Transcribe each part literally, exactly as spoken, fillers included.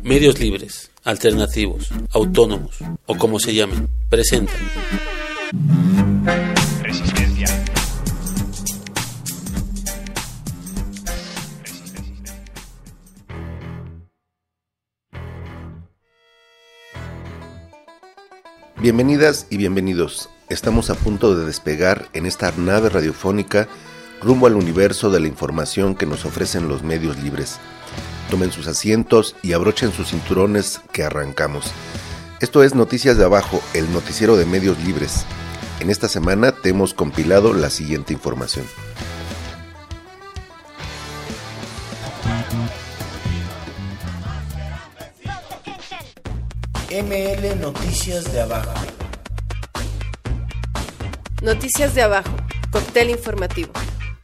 Medios libres, alternativos, autónomos o como se llamen, presentan Resistencia. Bienvenidas y bienvenidos. Estamos a punto de despegar en esta nave radiofónica rumbo al universo de la información que nos ofrecen los medios libres. Tomen sus asientos y abrochen sus cinturones que arrancamos. Esto es Noticias de Abajo, el noticiero de medios libres. En esta semana te hemos compilado la siguiente información. M L Noticias de Abajo. Noticias de Abajo, cóctel informativo.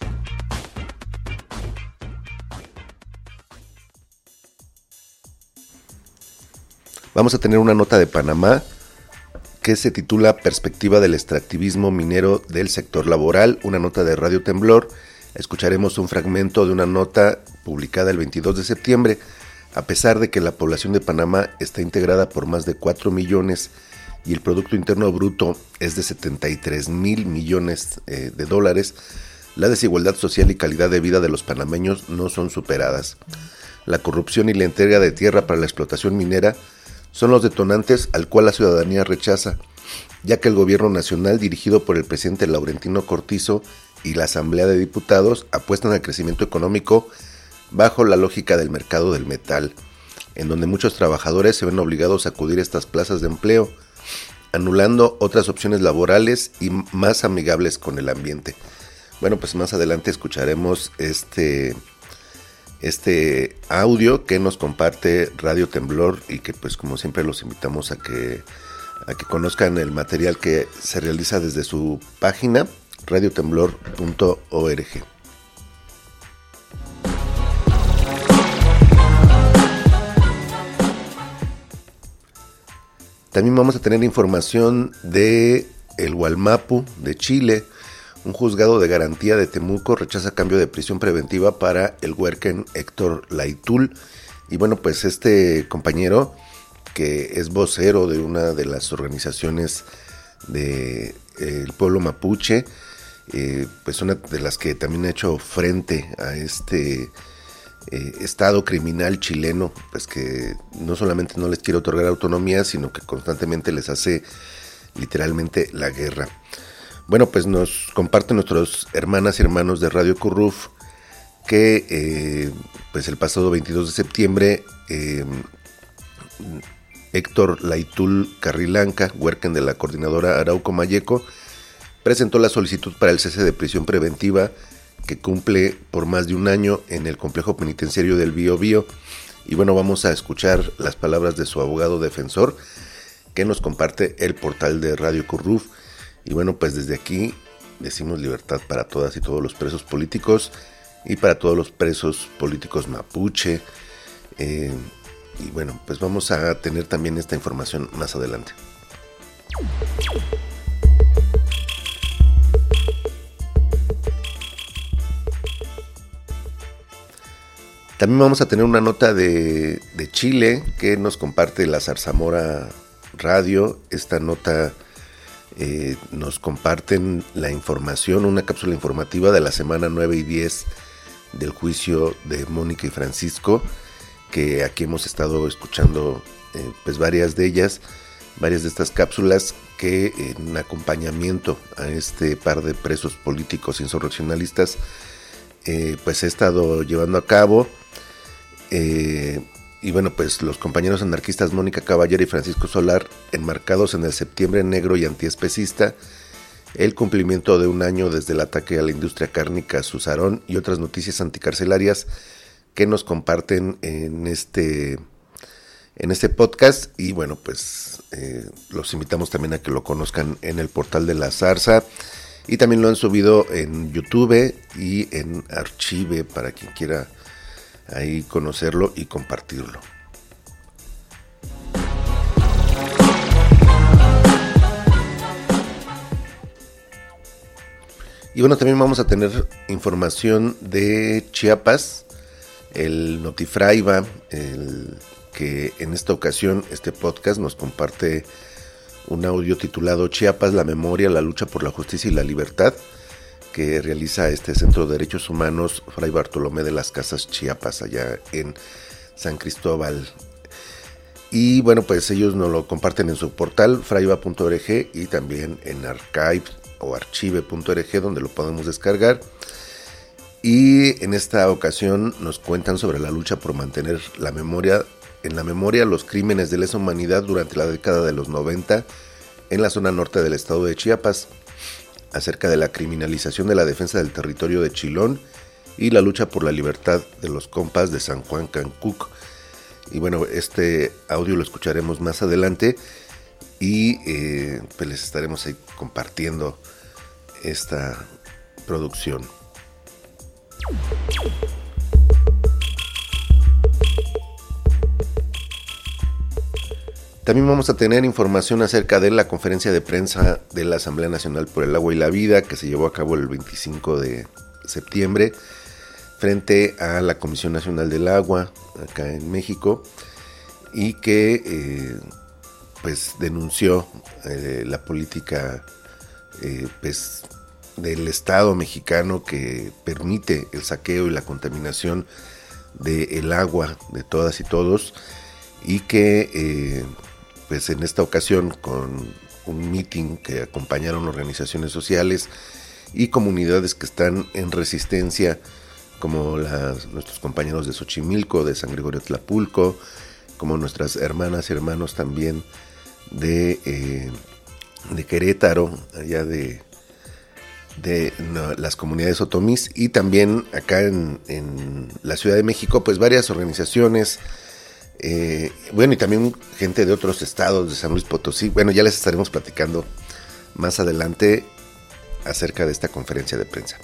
Vamos a tener una nota de Panamá que se titula Perspectiva del extractivismo minero del sector laboral, una nota de Radio Temblor. Escucharemos un fragmento de una nota publicada el veintidós de septiembre. A pesar de que la población de Panamá está integrada por más de cuatro millones y el Producto Interno Bruto es de setenta y tres mil millones eh, de dólares, la desigualdad social y calidad de vida de los panameños no son superadas. La corrupción y la entrega de tierra para la explotación minera son los detonantes al cual la ciudadanía rechaza, ya que el gobierno nacional dirigido por el presidente Laurentino Cortizo y la Asamblea de Diputados apuestan al crecimiento económico bajo la lógica del mercado del metal, en donde muchos trabajadores se ven obligados a acudir a estas plazas de empleo, anulando otras opciones laborales y más amigables con el ambiente. Bueno, pues más adelante escucharemos este... este audio que nos comparte Radio Temblor y que pues como siempre los invitamos a que a que conozcan el material que se realiza desde su página radio temblor punto org. También vamos a tener información de el Gualmapu de Chile. Un juzgado de garantía de Temuco rechaza cambio de prisión preventiva para el huerquen Héctor Laytul. Y bueno, pues este compañero, que es vocero de una de las organizaciones del de, pueblo mapuche, eh, pues una de las que también ha hecho frente a este eh, estado criminal chileno, pues que no solamente no les quiere otorgar autonomía, sino que constantemente les hace literalmente la guerra. Bueno, pues nos comparten nuestros hermanas y hermanos de Radio Curruf que eh, pues el pasado veintidós de septiembre eh, Héctor Laytul Carrilanca, huerquen de la coordinadora Arauco Mayeco, presentó la solicitud para el cese de prisión preventiva que cumple por más de un año en el complejo penitenciario del Bío Bío. Y bueno, vamos a escuchar las palabras de su abogado defensor que nos comparte el portal de Radio Curruf. Y bueno, pues desde aquí decimos libertad para todas y todos los presos políticos y para todos los presos políticos mapuche. Eh, y bueno, pues vamos a tener también esta información más adelante. También vamos a tener una nota de, de Chile que nos comparte la Zarzamora Radio. Esta nota... Eh, nos comparten la información, una cápsula informativa de la semana nueve y diez del juicio de Mónica y Francisco, que aquí hemos estado escuchando eh, pues varias de ellas, varias de estas cápsulas que en acompañamiento a este par de presos políticos insurreccionalistas eh, pues he estado llevando a cabo. Eh, Y bueno, pues los compañeros anarquistas Mónica Caballero y Francisco Solar, enmarcados en el septiembre negro y antiespecista, el cumplimiento de un año desde el ataque a la industria cárnica Susarón y otras noticias anticarcelarias que nos comparten en este, en este podcast. Y bueno, pues eh, los invitamos también a que lo conozcan en el portal de La Zarza. Y también lo han subido en YouTube y en Archive para quien quiera ahí conocerlo y compartirlo. Y bueno, también vamos a tener información de Chiapas, el Notifraiba, el que en esta ocasión este podcast nos comparte un audio titulado Chiapas, la memoria, la lucha por la justicia y la libertad, que realiza este Centro de Derechos Humanos Fray Bartolomé de las Casas Chiapas, allá en San Cristóbal. Y bueno, pues ellos nos lo comparten en su portal fraiba punto org y también en archive o archive punto org, donde lo podemos descargar. Y en esta ocasión nos cuentan sobre la lucha por mantener la memoria, en la memoria los crímenes de lesa humanidad durante la década de los noventa en la zona norte del estado de Chiapas, acerca de la criminalización de la defensa del territorio de Chilón y la lucha por la libertad de los compas de San Juan Cancuc. Y bueno, este audio lo escucharemos más adelante y eh, pues les estaremos ahí compartiendo esta producción. También vamos a tener información acerca de la conferencia de prensa de la Asamblea Nacional por el Agua y la Vida, que se llevó a cabo el veinticinco de septiembre frente a la Comisión Nacional del Agua acá en México, y que eh, pues denunció eh, la política eh, pues del Estado mexicano que permite el saqueo y la contaminación del agua de todas y todos, y que eh, pues en esta ocasión, con un meeting que acompañaron organizaciones sociales y comunidades que están en resistencia, como las, nuestros compañeros de Xochimilco, de San Gregorio Tlapulco, como nuestras hermanas y hermanos también de, eh, de Querétaro, allá de, de no, las comunidades otomís, y también acá en, en la Ciudad de México, pues varias organizaciones, eh, bueno, y también gente de otros estados, de San Luis Potosí. Bueno, ya les estaremos platicando más adelante acerca de esta conferencia de prensa.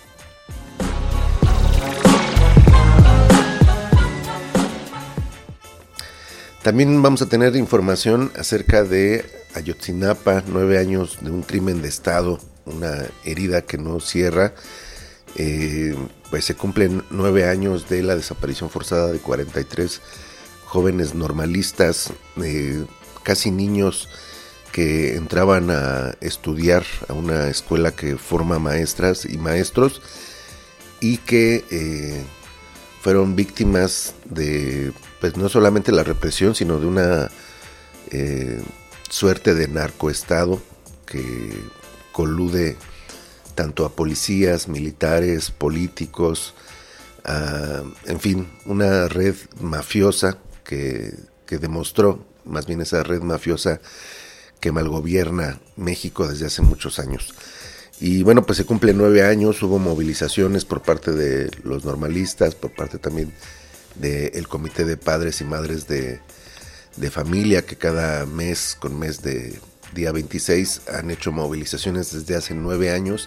También vamos a tener información acerca de Ayotzinapa, nueve años de un crimen de Estado, una herida que no cierra. Eh, pues se cumplen nueve años de la desaparición forzada de cuarenta y tres jóvenes normalistas, eh, casi niños que entraban a estudiar a una escuela que forma maestras y maestros, y que eh, fueron víctimas de, pues no solamente la represión, sino de una eh, suerte de narcoestado que colude tanto a policías, militares, políticos, a, en fin, una red mafiosa que, que demostró, más bien esa red mafiosa que malgobierna México desde hace muchos años. Y bueno, pues se cumplen nueve años, hubo movilizaciones por parte de los normalistas, por parte también del Comité de Padres y Madres de, de Familia, que cada mes con mes de día veintiséis han hecho movilizaciones desde hace nueve años.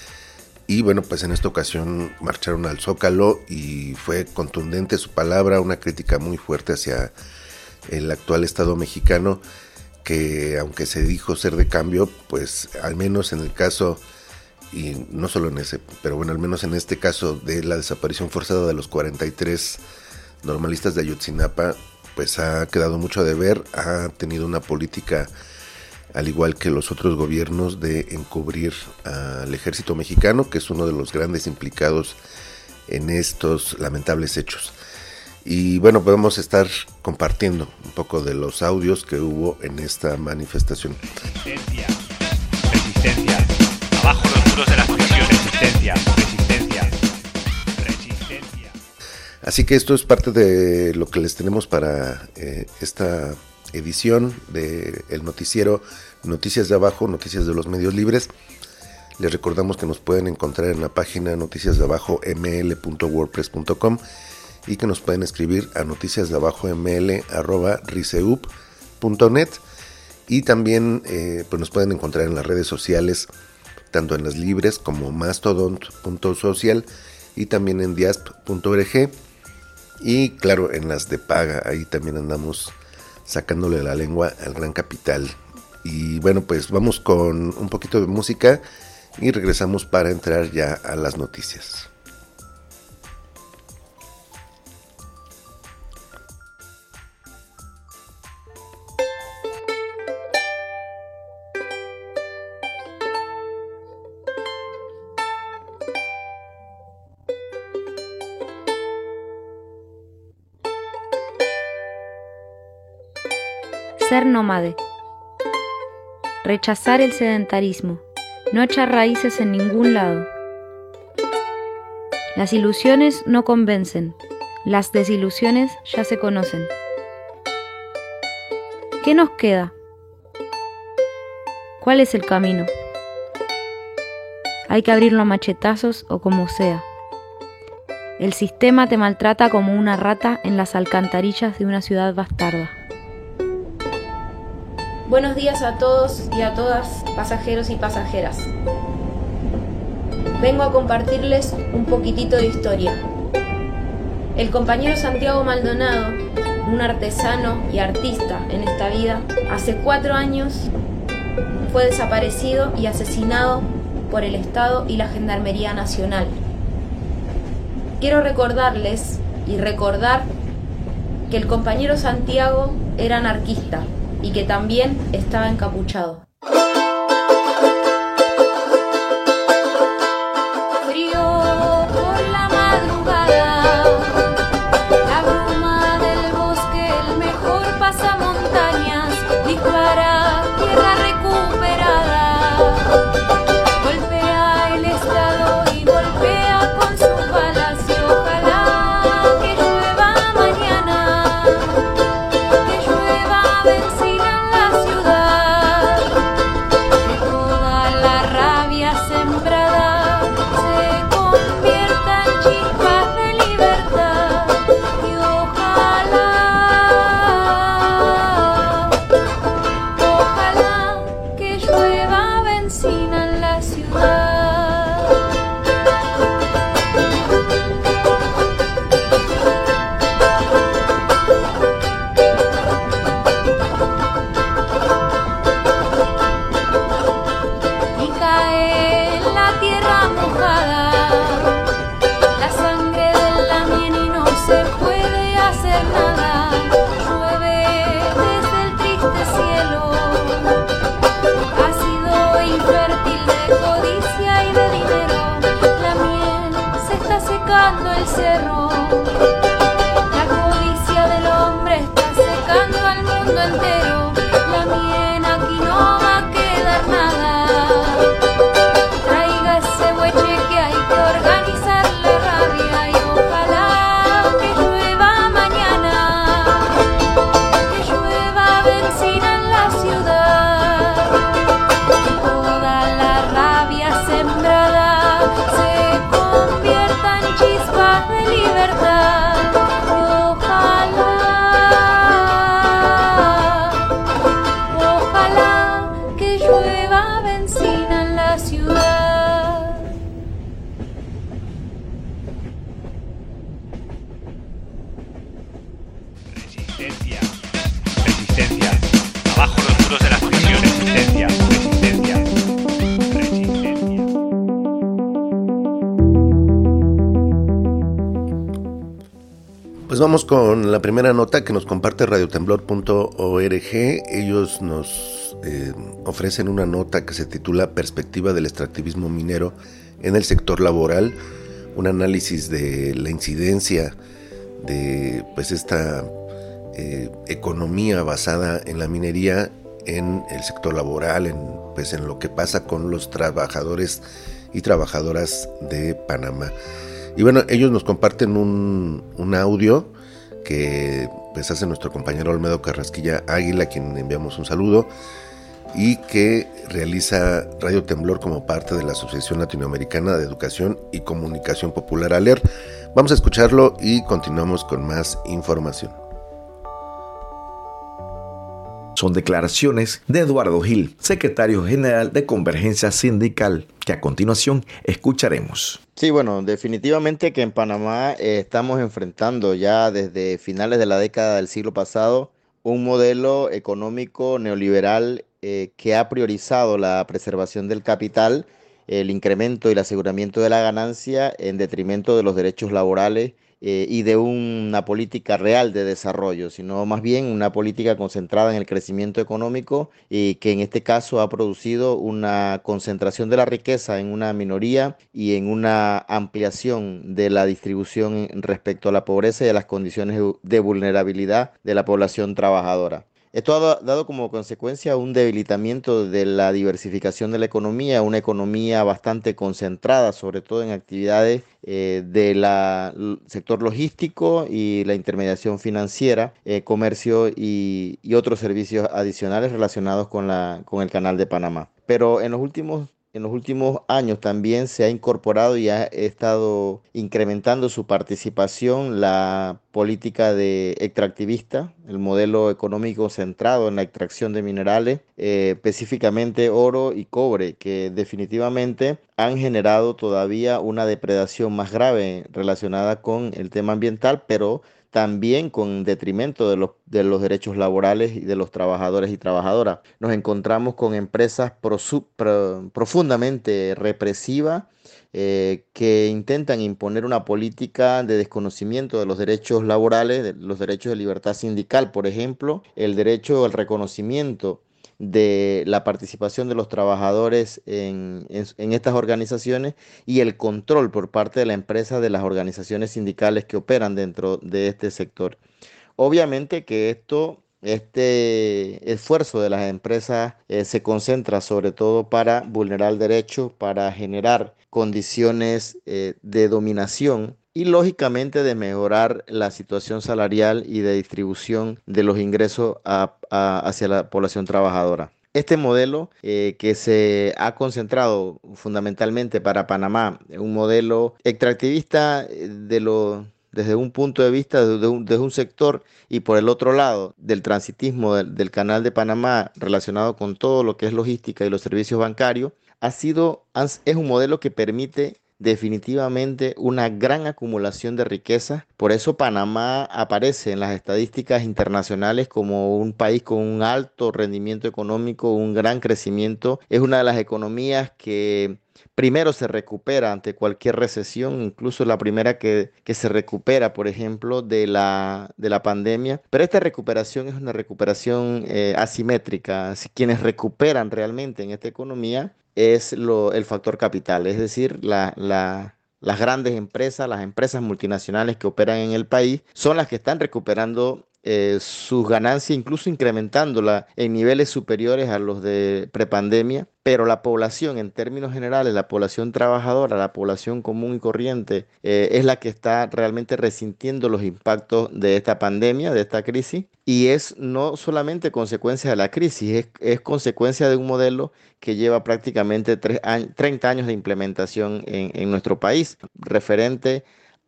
Y bueno, pues en esta ocasión marcharon al Zócalo y fue contundente su palabra, una crítica muy fuerte hacia el actual Estado mexicano, que aunque se dijo ser de cambio, pues al menos en el caso, y no solo en ese, pero bueno, al menos en este caso de la desaparición forzada de los cuarenta y tres normalistas de Ayotzinapa, pues ha quedado mucho a deber, ha tenido una política, al igual que los otros gobiernos, de encubrir al ejército mexicano, que es uno de los grandes implicados en estos lamentables hechos. Y bueno, podemos estar compartiendo un poco de los audios que hubo en esta manifestación. Resistencia, resistencia, abajo los muros de la prisión, resistencia, resistencia, resistencia. Así que esto es parte de lo que les tenemos para eh, esta edición de el noticiero Noticias de Abajo, Noticias de los Medios Libres. Les recordamos que nos pueden encontrar en la página noticias de abajo m l punto wordpress punto com y que nos pueden escribir a noticiasdeabajoml arroba riseup punto net, y también eh, pues nos pueden encontrar en las redes sociales, tanto en las libres como mastodon punto social y también en diasp punto org, y claro, en las de paga, ahí también andamos sacándole la lengua al gran capital. Y bueno, pues vamos con un poquito de música y regresamos para entrar ya a las noticias. Ser nómade. Rechazar el sedentarismo. No echar raíces en ningún lado. Las ilusiones no convencen. Las desilusiones ya se conocen. ¿Qué nos queda? ¿Cuál es el camino? Hay que abrirlo a machetazos o como sea. El sistema te maltrata como una rata en las alcantarillas de una ciudad bastarda. Buenos días a todos y a todas, pasajeros y pasajeras. Vengo a compartirles un poquitito de historia. El compañero Santiago Maldonado, un artesano y artista en esta vida, hace cuatro años fue desaparecido y asesinado por el Estado y la Gendarmería Nacional. Quiero recordarles y recordar que el compañero Santiago era anarquista y que también estaba encapuchado. Resistencia. Resistencia. Abajo los muros de las prisiones. Resistencia. Resistencia. Resistencia. Pues vamos con la primera nota que nos comparte radio temblor punto org. Ellos nos eh, ofrecen una nota que se titula Perspectiva del extractivismo minero en el sector laboral, un análisis de la incidencia de pues esta eh, economía basada en la minería en el sector laboral, en, pues, en lo que pasa con los trabajadores y trabajadoras de Panamá. Y bueno, ellos nos comparten un, un audio que pues hace nuestro compañero Olmedo Carrasquilla Águila, a quien enviamos un saludo, y que realiza Radio Temblor como parte de la Asociación Latinoamericana de Educación y Comunicación Popular, ALER. Vamos a escucharlo y continuamos con más información. Son declaraciones de Eduardo Gil, secretario general de Convergencia Sindical, que a continuación escucharemos. Sí, bueno, definitivamente que en Panamá eh, estamos enfrentando ya desde finales de la década del siglo pasado un modelo económico neoliberal eh, que ha priorizado la preservación del capital, el incremento y el aseguramiento de la ganancia en detrimento de los derechos laborales eh, y de una política real de desarrollo, sino más bien una política concentrada en el crecimiento económico y que en este caso ha producido una concentración de la riqueza en una minoría y en una ampliación de la distribución respecto a la pobreza y a las condiciones de vulnerabilidad de la población trabajadora. Esto ha da- dado como consecuencia un debilitamiento de la diversificación de la economía, una economía bastante concentrada, sobre todo en actividades eh, del sector logístico y la intermediación financiera, eh, comercio y, y otros servicios adicionales relacionados con la, con el Canal de Panamá. Pero en los últimos En los últimos años también se ha incorporado y ha estado incrementando su participación la política de extractivista, el modelo económico centrado en la extracción de minerales, eh, específicamente oro y cobre, que definitivamente han generado todavía una depredación más grave relacionada con el tema ambiental, pero también con detrimento de los, de los derechos laborales y de los trabajadores y trabajadoras. Nos encontramos con empresas prosu, pro, profundamente represivas eh, que intentan imponer una política de desconocimiento de los derechos laborales, de los derechos de libertad sindical, por ejemplo, el derecho al reconocimiento de la participación de los trabajadores en, en, en estas organizaciones y el control por parte de la empresa de las organizaciones sindicales que operan dentro de este sector. Obviamente que esto, este esfuerzo de las empresas eh, se concentra sobre todo para vulnerar derechos, para generar condiciones eh, de dominación y lógicamente de mejorar la situación salarial y de distribución de los ingresos a, a, hacia la población trabajadora. Este modelo eh, que se ha concentrado fundamentalmente para Panamá, un modelo extractivista de lo, desde un punto de vista, desde un, desde un sector, y por el otro lado, del transitismo del, del Canal de Panamá relacionado con todo lo que es logística y los servicios bancarios, ha sido, es un modelo que permite definitivamente una gran acumulación de riqueza. Por eso Panamá aparece en las estadísticas internacionales como un país con un alto rendimiento económico, un gran crecimiento. Es una de las economías que primero se recupera ante cualquier recesión, incluso la primera que, que se recupera, por ejemplo, de la, de la pandemia. Pero esta recuperación es una recuperación eh, asimétrica. Si quienes recuperan realmente en esta economía es lo, el factor capital, es decir, la, la, las grandes empresas, las empresas multinacionales que operan en el país, son las que están recuperando eh, sus ganancias, incluso incrementándola en niveles superiores a los de prepandemia. Pero la población, en términos generales, la población trabajadora, la población común y corriente, eh, es la que está realmente resintiendo los impactos de esta pandemia, de esta crisis. Y es no solamente consecuencia de la crisis, es, es consecuencia de un modelo que lleva prácticamente tres años, treinta años de implementación en, en nuestro país, referente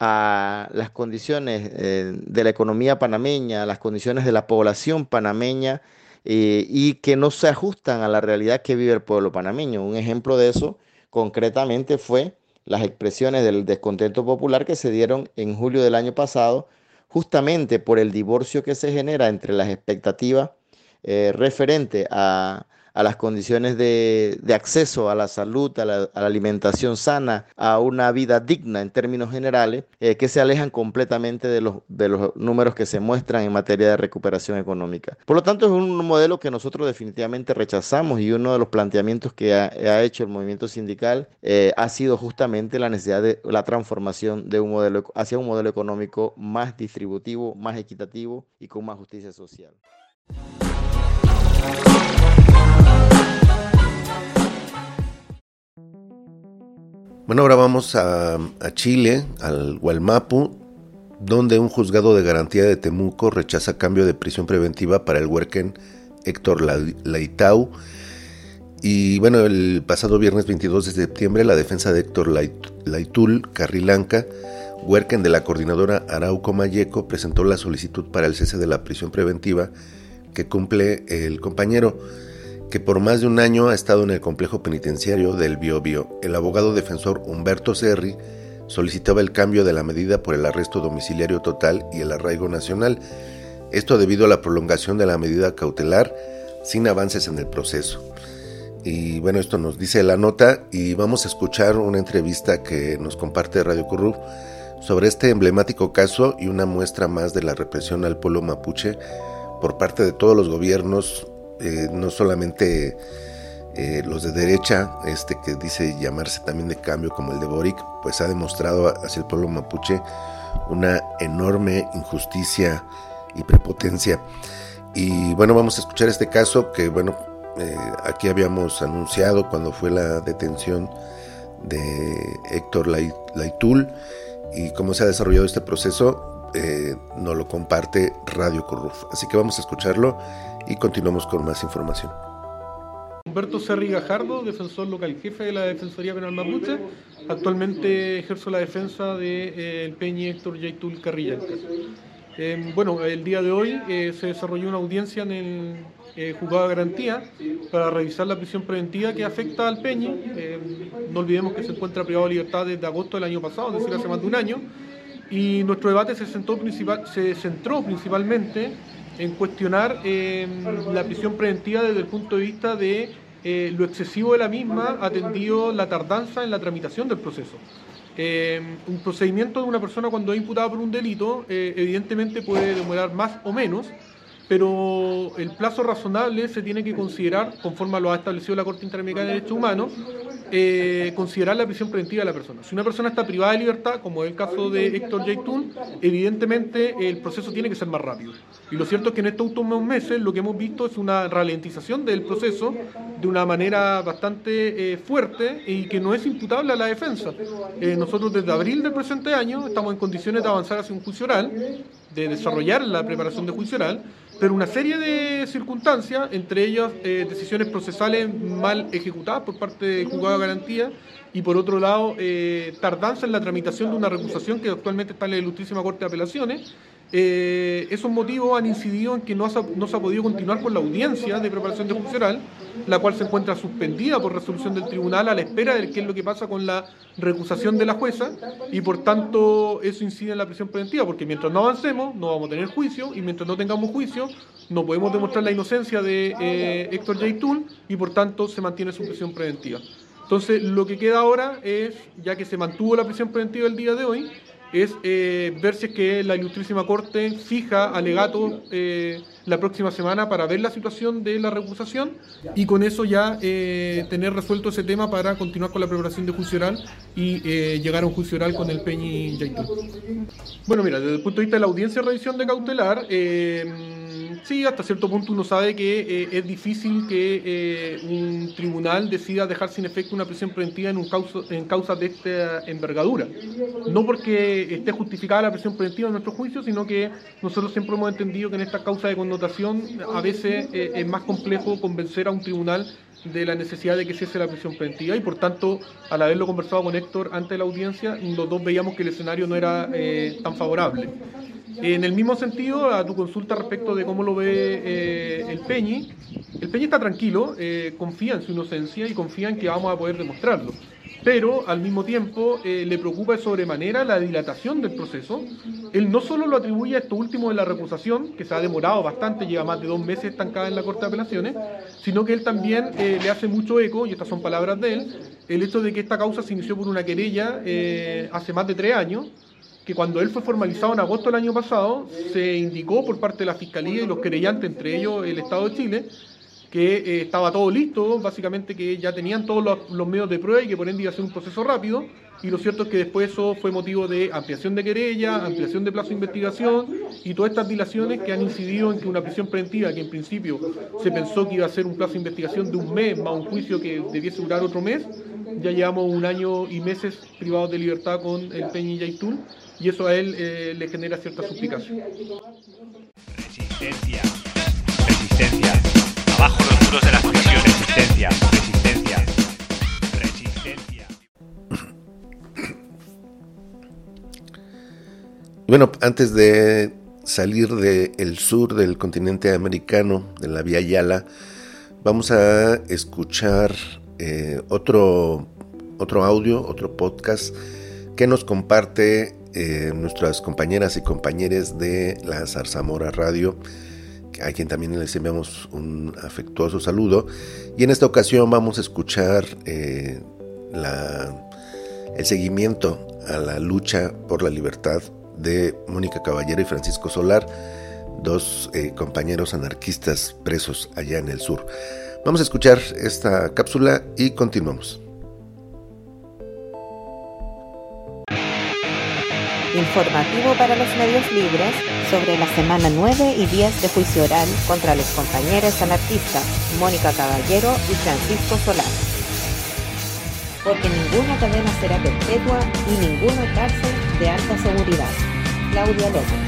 a las condiciones eh, de la economía panameña, las condiciones de la población panameña, Eh, y que no se ajustan a la realidad que vive el pueblo panameño. Un ejemplo de eso concretamente fue las expresiones del descontento popular que se dieron en julio del año pasado, justamente por el divorcio que se genera entre las expectativas eh, referente a, a las condiciones de, de acceso a la salud, a la, a la alimentación sana, a una vida digna en términos generales, eh, que se alejan completamente de los, de los números que se muestran en materia de recuperación económica. Por lo tanto, es un modelo que nosotros definitivamente rechazamos, y uno de los planteamientos que ha, ha hecho el movimiento sindical eh, ha sido justamente la necesidad de la transformación de un modelo hacia un modelo económico más distributivo, más equitativo y con más justicia social. Bueno, ahora vamos a, a Chile, al Gualmapu, donde un juzgado de garantía de Temuco rechaza cambio de prisión preventiva para el huerquen Héctor Leitao. Y bueno, el pasado viernes veintidós de septiembre, la defensa de Héctor Leitul Carrilanca, huerquen de la coordinadora Arauco Mayeco, presentó la solicitud para el cese de la prisión preventiva que cumple el compañero, que por más de un año ha estado en el complejo penitenciario del Biobío. El abogado defensor Humberto Serri solicitaba el cambio de la medida por el arresto domiciliario total y el arraigo nacional, esto debido a la prolongación de la medida cautelar sin avances en el proceso. Y bueno, esto nos dice la nota, y vamos a escuchar una entrevista que nos comparte Radio Curruf sobre este emblemático caso y una muestra más de la represión al pueblo mapuche por parte de todos los gobiernos, eh, no solamente eh, los de derecha, este que dice llamarse también de cambio, como el de Boric, pues ha demostrado hacia el pueblo mapuche una enorme injusticia y prepotencia. Y bueno, vamos a escuchar este caso que, bueno, eh, aquí habíamos anunciado cuando fue la detención de Héctor Laytul, y cómo se ha desarrollado este proceso eh, nos lo comparte Radio Corruf. Así que vamos a escucharlo y continuamos con más información. Humberto Cerri Gajardo, defensor local, jefe de la Defensoría Penal Mapuche. Actualmente ejerzo la defensa del de, eh, Peñi Héctor Laytul Carrillanca. Eh, bueno, el día de hoy eh, se desarrolló una audiencia en el eh, juzgado de garantía para revisar la prisión preventiva que afecta al Peñi. Eh, no olvidemos que se encuentra privado de libertad desde agosto del año pasado, es decir, hace más de un año. Y nuestro debate se, centró, principal, se centró principalmente en cuestionar eh, la prisión preventiva desde el punto de vista de eh, lo excesivo de la misma, atendido la tardanza en la tramitación del proceso. Eh, un procedimiento de una persona cuando es imputada por un delito eh, evidentemente puede demorar más o menos, pero el plazo razonable se tiene que considerar, conforme lo ha establecido la Corte Interamericana de Derechos Humanos, eh, considerar la prisión preventiva de la persona. Si una persona está privada de libertad, como es el caso de Héctor Laytul, evidentemente el proceso tiene que ser más rápido. Y lo cierto es que en estos últimos meses lo que hemos visto es una ralentización del proceso de una manera bastante eh, fuerte y que no es imputable a la defensa. Eh, nosotros desde abril del presente año estamos en condiciones de avanzar hacia un juicio oral, de desarrollar la preparación de juicio oral, pero una serie de circunstancias, entre ellas eh, decisiones procesales mal ejecutadas por parte del juzgado de garantía y por otro lado eh, tardanza en la tramitación de una recusación que actualmente está en la Ilustrísima Corte de Apelaciones. Eh, esos motivos han incidido en que no se, ha, no se ha podido continuar con la audiencia de preparación de juicio oral, la cual se encuentra suspendida por resolución del tribunal a la espera de qué es lo que pasa con la recusación de la jueza, y por tanto eso incide en la prisión preventiva, porque mientras no avancemos no vamos a tener juicio, y mientras no tengamos juicio no podemos demostrar la inocencia de eh, Héctor Laytul, y por tanto se mantiene su prisión preventiva. Entonces lo que queda ahora es, ya que se mantuvo la prisión preventiva el día de hoy, es eh, ver si es que la Ilustrísima Corte fija alegatos eh, la próxima semana para ver la situación de la recusación y con eso ya eh, tener resuelto ese tema para continuar con la preparación de juicio oral y eh, llegar a un juicio oral con el Peñi Laytul. Bueno, mira, desde el punto de vista de la audiencia de revisión de cautelar, eh, sí, hasta cierto punto uno sabe que eh, es difícil que eh, un tribunal decida dejar sin efecto una prisión preventiva en, un causa, en causas de esta envergadura. No porque esté justificada la prisión preventiva en nuestro juicio, sino que nosotros siempre hemos entendido que en esta causa de connotación a veces eh, es más complejo convencer a un tribunal de la necesidad de que cese la prisión preventiva y por tanto, al haberlo conversado con Héctor antes de la audiencia, los dos veíamos que el escenario no era eh, tan favorable. En el mismo sentido, a tu consulta respecto de cómo lo ve eh, el Peñi, el Peñi está tranquilo, eh, confía en su inocencia y confía en que vamos a poder demostrarlo. Pero al mismo tiempo eh, le preocupa de sobremanera la dilatación del proceso. Él no solo lo atribuye a esto último de la recusación, que se ha demorado bastante, lleva más de dos meses estancada en la Corte de Apelaciones, sino que él también eh, le hace mucho eco, y estas son palabras de él, el hecho de que esta causa se inició por una querella eh, hace más de tres años, que cuando él fue formalizado en agosto del año pasado, se indicó por parte de la Fiscalía y los querellantes, entre ellos el Estado de Chile, que eh, estaba todo listo, básicamente que ya tenían todos los, los medios de prueba y que por ende iba a ser un proceso rápido, y lo cierto es que después eso fue motivo de ampliación de querella, ampliación de plazo de investigación y todas estas dilaciones que han incidido en que una prisión preventiva, que en principio se pensó que iba a ser un plazo de investigación de un mes más un juicio que debiese durar otro mes, ya llevamos un año y meses privados de libertad con el Peñi Laytul, y eso a él eh, le genera cierta suspicacia. Resistencia, resistencia, abajo los muros de las prisiones, resistencia, resistencia, resistencia. Bueno, antes de salir del sur del continente americano, de la Vía Yala, vamos a escuchar eh, otro, otro audio, otro podcast que nos comparte eh, nuestras compañeras y compañeros de la Zarzamora Radio, a quien también les enviamos un afectuoso saludo. Y en esta ocasión vamos a escuchar eh, la, el seguimiento a la lucha por la libertad de Mónica Caballero y Francisco Solar, dos eh, compañeros anarquistas presos allá en el sur. Vamos a escuchar esta cápsula y continuamos. Informativo para los medios libres sobre la semana nueve y diez de juicio oral contra los compañeros anarquistas Mónica Caballero y Francisco Solá. Porque ninguna cadena será perpetua y ninguna cárcel de alta seguridad. Claudia López.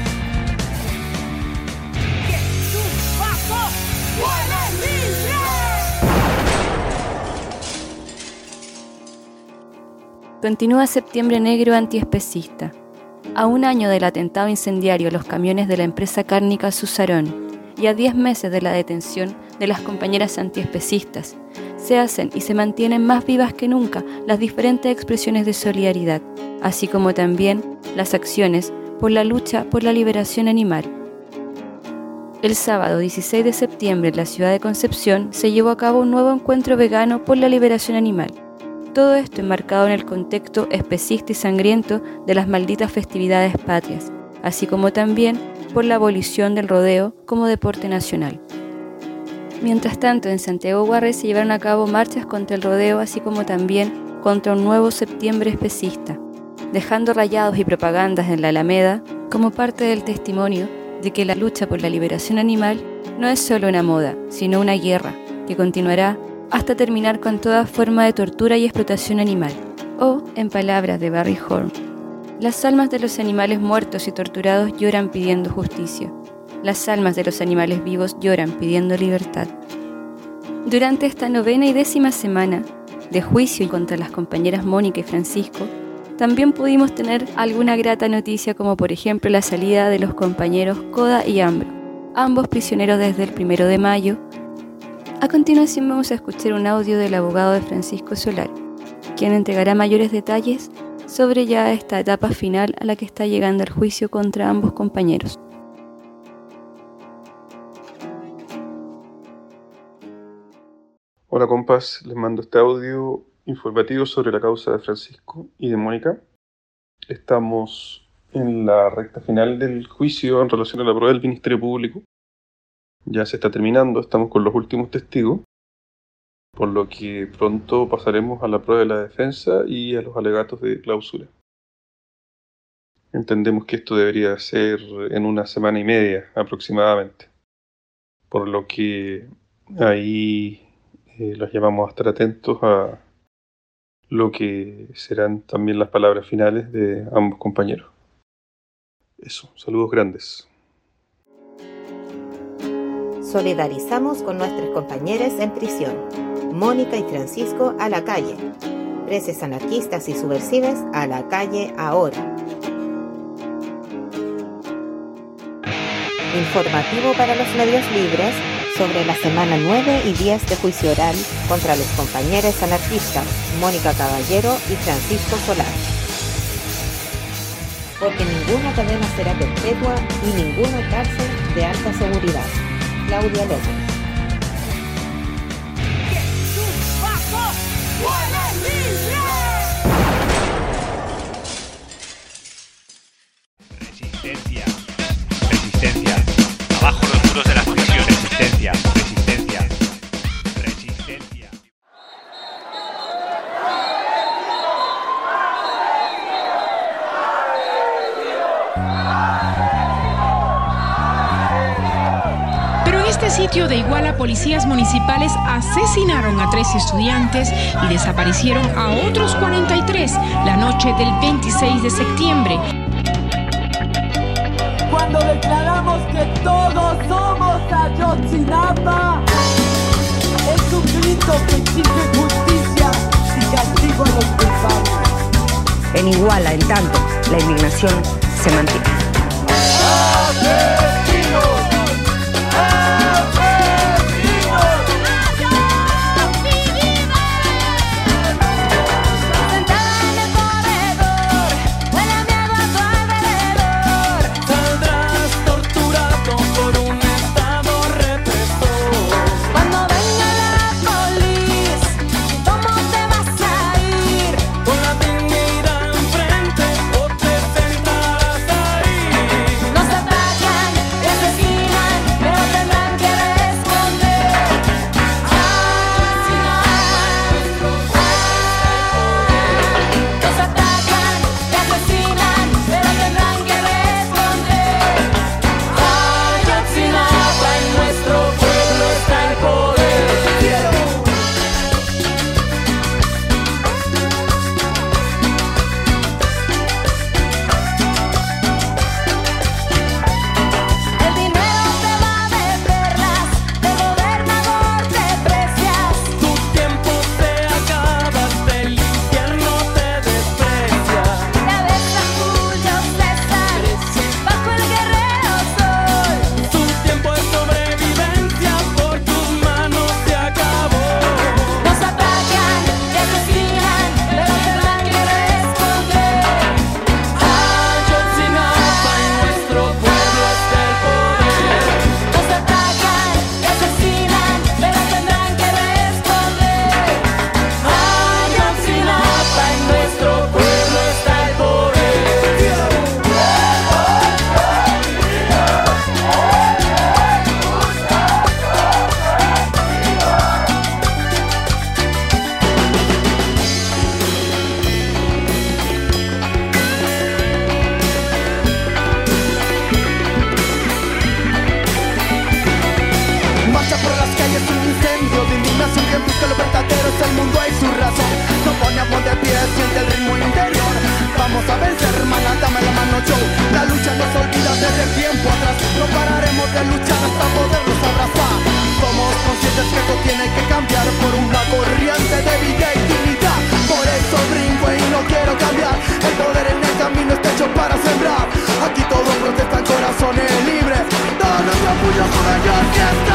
Continúa Septiembre Negro antiespecista. A un año del atentado incendiario a los camiones de la empresa cárnica Susarón y a diez meses de la detención de las compañeras antiespecistas, se hacen y se mantienen más vivas que nunca las diferentes expresiones de solidaridad, así como también las acciones por la lucha por la liberación animal. El sábado dieciséis de septiembre en la ciudad de Concepción se llevó a cabo un nuevo encuentro vegano por la liberación animal. Todo esto enmarcado en el contexto especista y sangriento de las malditas festividades patrias, así como también por la abolición del rodeo como deporte nacional. Mientras tanto, en Santiago Guarre se llevaron a cabo marchas contra el rodeo, así como también contra un nuevo septiembre especista, dejando rayados y propagandas en la Alameda como parte del testimonio de que la lucha por la liberación animal no es solo una moda, sino una guerra que continuará hasta terminar con toda forma de tortura y explotación animal. O, en palabras de Barry Horn, las almas de los animales muertos y torturados lloran pidiendo justicia. Las almas de los animales vivos lloran pidiendo libertad. Durante esta novena y décima semana de juicio contra las compañeras Mónica y Francisco, también pudimos tener alguna grata noticia, como por ejemplo la salida de los compañeros Coda y Ambro, ambos prisioneros desde el primero de mayo. A continuación vamos a escuchar un audio del abogado de Francisco Solá, quien entregará mayores detalles sobre ya esta etapa final a la que está llegando el juicio contra ambos compañeros. Hola compas, les mando este audio informativo sobre la causa de Francisco y de Mónica. Estamos en la recta final del juicio en relación a la prueba del Ministerio Público. Ya se está terminando, estamos con los últimos testigos, por lo que pronto pasaremos a la prueba de la defensa y a los alegatos de clausura. Entendemos que esto debería ser en una semana y media aproximadamente, por lo que ahí eh, los llamamos a estar atentos a lo que serán también las palabras finales de ambos compañeros. Eso, saludos grandes. Solidarizamos con nuestros compañeros en prisión. Mónica y Francisco a la calle. Presos anarquistas y subversivos a la calle ahora. Informativo para los medios libres sobre la semana nueve y diez de juicio oral contra los compañeros anarquistas Mónica Caballero y Francisco Solá. Porque ninguna cadena será perpetua y ninguna cárcel de alta seguridad. Claudia López. Resistencia. Resistencia. Abajo los muros de las prisiones. Resistencia. Resistencia. Resistencia. En este sitio de Iguala, policías municipales asesinaron a tres estudiantes y desaparecieron a otros cuarenta y tres la noche del veintiséis de septiembre. Cuando declaramos que todos somos Ayotzinapa, es un grito que exige justicia y castigo a los culpables. En Iguala, en tanto, la indignación se mantiene. Nos atacan Marcha por las calles un incendio de indignación que busca lo verdadero, es el mundo y su razón. No ponemos de pie, siente el ritmo interior. Vamos a vencer, hermana, dame la mano yo. La lucha nos olvida desde el tiempo atrás. No pararemos de luchar hasta podernos abrazar. Somos conscientes que esto tiene que cambiar por una corriente de vida y dignidad. Por eso brinco y no quiero cambiar. El poder en el camino está hecho para sembrar. Aquí todos protestan, corazones libres. Todo nuestro puño con la orquesta.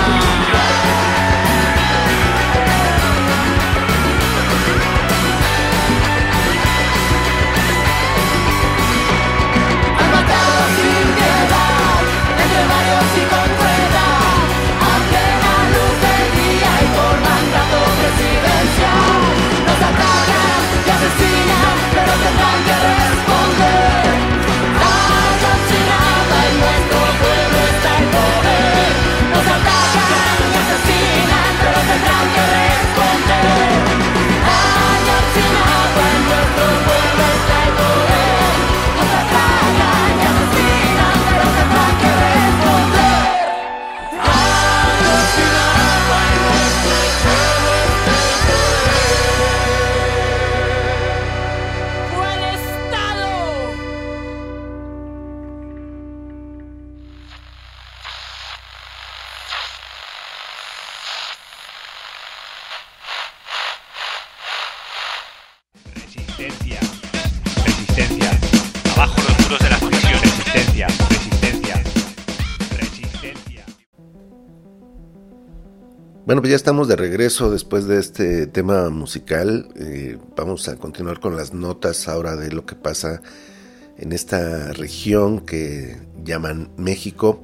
Sin piedad, entre varios y con crueldad, a plena luz del día y por mandato presidencial. Nos atacan y asesinan, pero tendrán que responder. Ayotzinapa y nuestro pueblo está en poder. Nos atacan y asesinan, pero tendrán que responder. Ayotzinapa y nuestro pueblo está en poder. Nos atacan y asesinan, pero tendrán que responder. Ayotzinapa y nuestro pueblo está en poder. ¡Buen Estado! Resistencia. Resistencia. Abajo los muros de las prisiones. Resistencia. Resistencia. Resistencia. Bueno, pues ya estamos de regreso después de este tema musical. Eh, vamos a continuar con las notas ahora de lo que pasa en esta región que llaman México.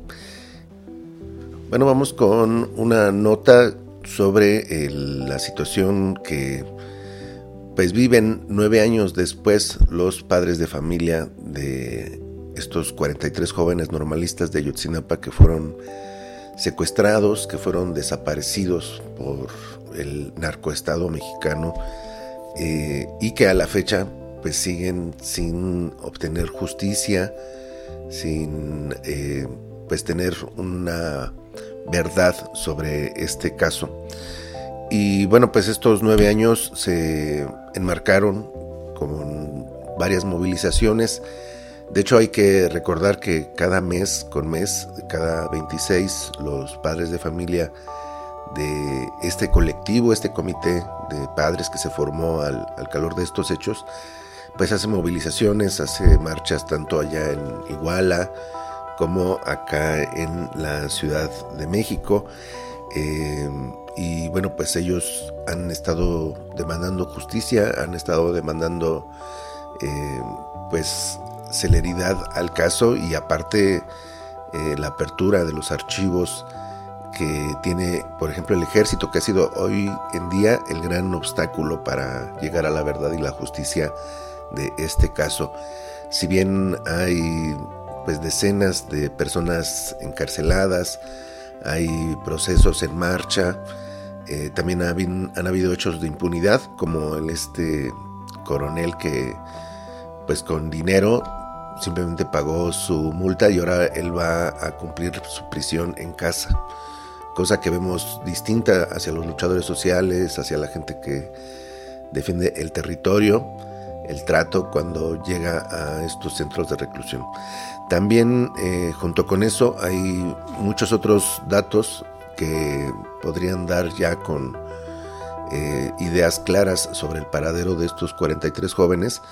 Bueno, vamos con una nota sobre el, la situación que pues viven nueve años después los padres de familia de estos cuarenta y tres jóvenes normalistas de Ayotzinapa que fueron secuestrados, que fueron desaparecidos por el narcoestado mexicano eh, y que a la fecha pues siguen sin obtener justicia, sin eh, pues tener una verdad sobre este caso. Y bueno, pues estos nueve años se enmarcaron con varias movilizaciones. De hecho, hay que recordar que cada mes con mes, cada veintiséis, los padres de familia de este colectivo, este comité de padres que se formó al, al calor de estos hechos, pues hace movilizaciones, hace marchas tanto allá en Iguala como acá en la Ciudad de México. Eh, y bueno, pues ellos han estado demandando justicia, han estado demandando eh, pues celeridad al caso y aparte eh, la apertura de los archivos que tiene, por ejemplo, el ejército, que ha sido hoy en día el gran obstáculo para llegar a la verdad y la justicia de este caso. Si bien hay pues decenas de personas encarceladas, hay procesos en marcha, eh, también ha, han habido hechos de impunidad, como el este coronel que pues con dinero simplemente pagó su multa y ahora él va a cumplir su prisión en casa, cosa que vemos distinta hacia los luchadores sociales, hacia la gente que defiende el territorio, el trato cuando llega a estos centros de reclusión. También eh, junto con eso hay muchos otros datos que podrían dar ya con eh, ideas claras sobre el paradero de estos cuarenta y tres jóvenes.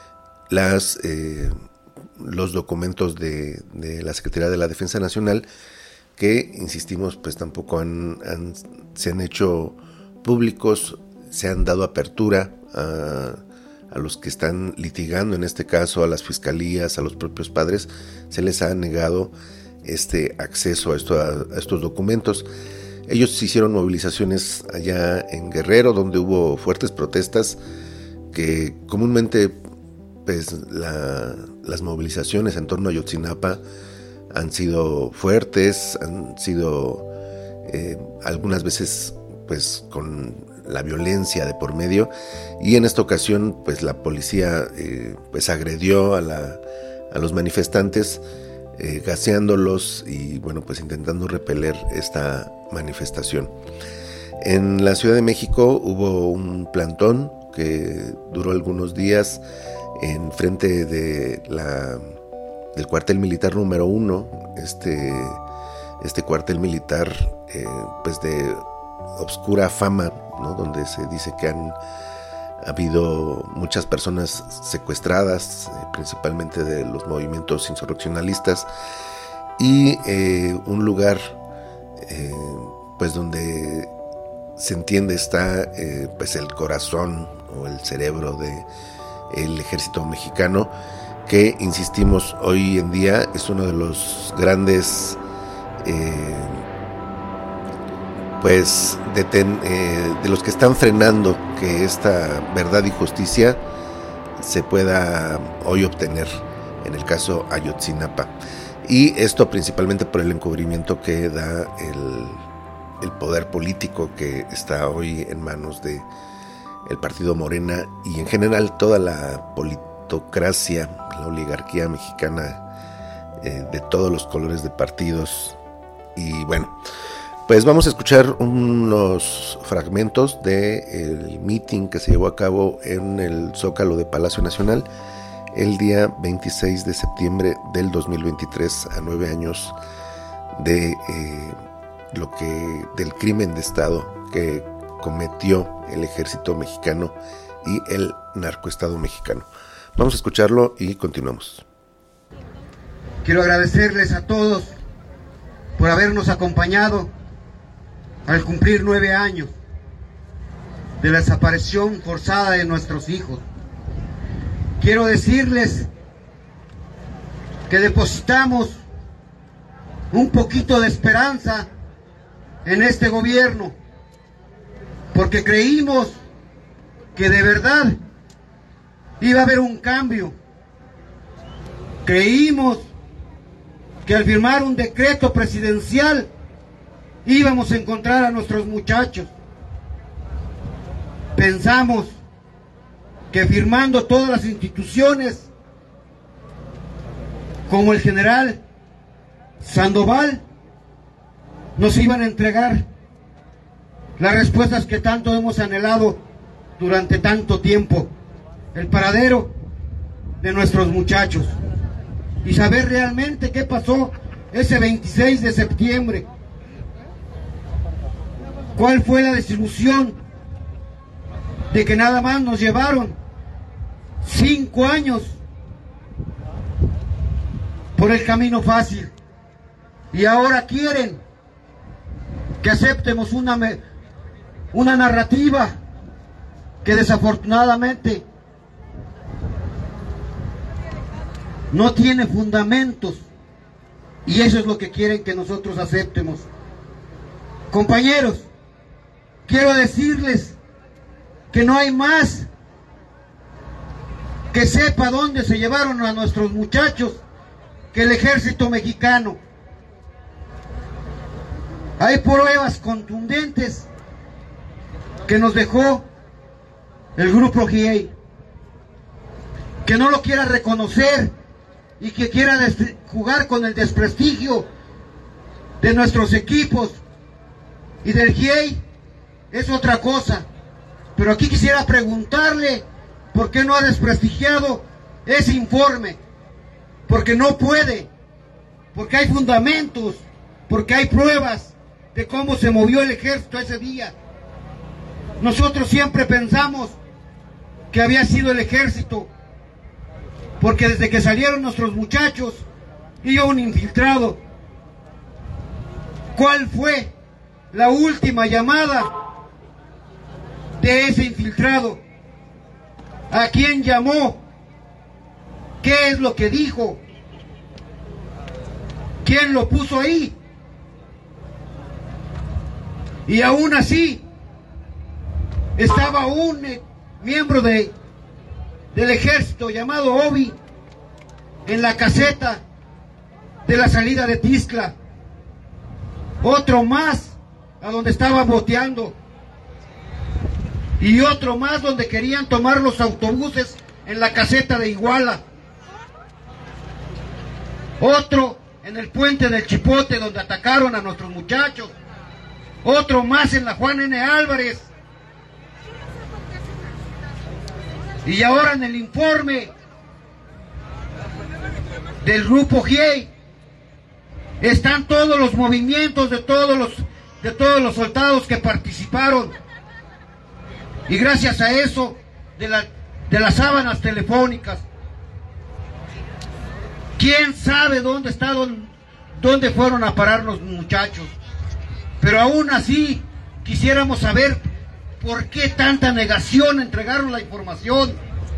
Las, eh, los documentos de, de la Secretaría de la Defensa Nacional que, insistimos, pues tampoco han, han, se han hecho públicos, se han dado apertura a, a los que están litigando en este caso, a las fiscalías, a los propios padres, se les ha negado este acceso a, esto, a, a estos documentos. Ellos hicieron movilizaciones allá en Guerrero, donde hubo fuertes protestas que comúnmente pues, la, las movilizaciones en torno a Ayotzinapa han sido fuertes, han sido eh, algunas veces pues con la violencia de por medio, y en esta ocasión pues la policía eh, pues agredió a, la, a los manifestantes eh, gaseándolos y bueno, pues intentando repeler esta manifestación. En la Ciudad de México hubo un plantón que duró algunos días en frente de la, del cuartel militar número uno, este, este cuartel militar eh, pues de obscura fama, ¿no? Donde se dice que han habido muchas personas secuestradas, eh, principalmente de los movimientos insurreccionalistas, y eh, un lugar eh, pues donde se entiende está eh, pues el corazón o el cerebro de el ejército mexicano, que insistimos hoy en día es uno de los grandes eh, pues deten, eh, de los que están frenando que esta verdad y justicia se pueda hoy obtener en el caso Ayotzinapa, y esto principalmente por el encubrimiento que da el el poder político que está hoy en manos de el partido Morena y en general toda la politocracia, la oligarquía mexicana eh, de todos los colores de partidos. Y bueno, pues vamos a escuchar unos fragmentos del meeting que se llevó a cabo en el Zócalo de Palacio Nacional el día veintiséis de septiembre del dos mil veintitrés, a nueve años de eh, lo que del crimen de Estado que cometió el ejército mexicano y el narcoestado mexicano. Vamos a escucharlo y continuamos. Quiero agradecerles a todos por habernos acompañado al cumplir nueve años de la desaparición forzada de nuestros hijos. Quiero decirles que depositamos un poquito de esperanza en este gobierno, porque creímos que de verdad iba a haber un cambio. Creímos que al firmar un decreto presidencial íbamos a encontrar a nuestros muchachos. Pensamos que firmando todas las instituciones, como el general Sandoval, nos iban a entregar las respuestas que tanto hemos anhelado durante tanto tiempo, el paradero de nuestros muchachos, y saber realmente qué pasó ese veintiséis de septiembre, cuál fue la desilusión de que nada más nos llevaron cinco años por el camino fácil, y ahora quieren que aceptemos una, una narrativa que desafortunadamente no tiene fundamentos, y eso es lo que quieren que nosotros aceptemos. Compañeros, quiero decirles que no hay más que sepa dónde se llevaron a nuestros muchachos que el ejército mexicano. Hay pruebas contundentes que nos dejó el grupo G I A, que no lo quiera reconocer y que quiera jugar con el desprestigio de nuestros equipos y del G I A es otra cosa. Pero aquí quisiera preguntarle por qué no ha desprestigiado ese informe, porque no puede, porque hay fundamentos, porque hay pruebas de cómo se movió el ejército ese día. Nosotros siempre pensamos que había sido el ejército, porque desde que salieron nuestros muchachos iba un infiltrado. ¿Cuál fue la última llamada de ese infiltrado? ¿A quién llamó? ¿Qué es lo que dijo? ¿Quién lo puso ahí? Y aún así estaba un eh, miembro de, del ejército llamado Obi en la caseta de la salida de Tixla. Otro más a donde estaban boteando. Y otro más donde querían tomar los autobuses en la caseta de Iguala. Otro en el puente del Chipote, donde atacaron a nuestros muchachos, otro más en la Juan N. Álvarez, y ahora en el informe del grupo G I E I están todos los movimientos de todos los de todos los soldados que participaron, y gracias a eso de, la, de las sábanas telefónicas. ¿Quién sabe dónde está, dónde, dónde fueron a parar los muchachos? Pero aún así quisiéramos saber por qué tanta negación entregaron la información.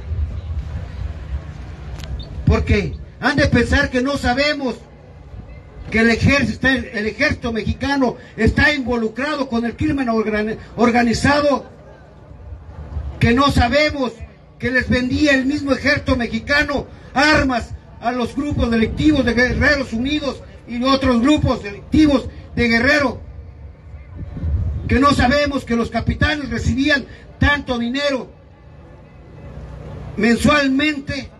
Porque han de pensar que no sabemos que el ejército, el ejército mexicano está involucrado con el crimen organizado, que no sabemos que les vendía el mismo ejército mexicano armas a los grupos delictivos de Guerreros Unidos y otros grupos delictivos de Guerrero, que no sabemos que los capitanes recibían tanto dinero mensualmente,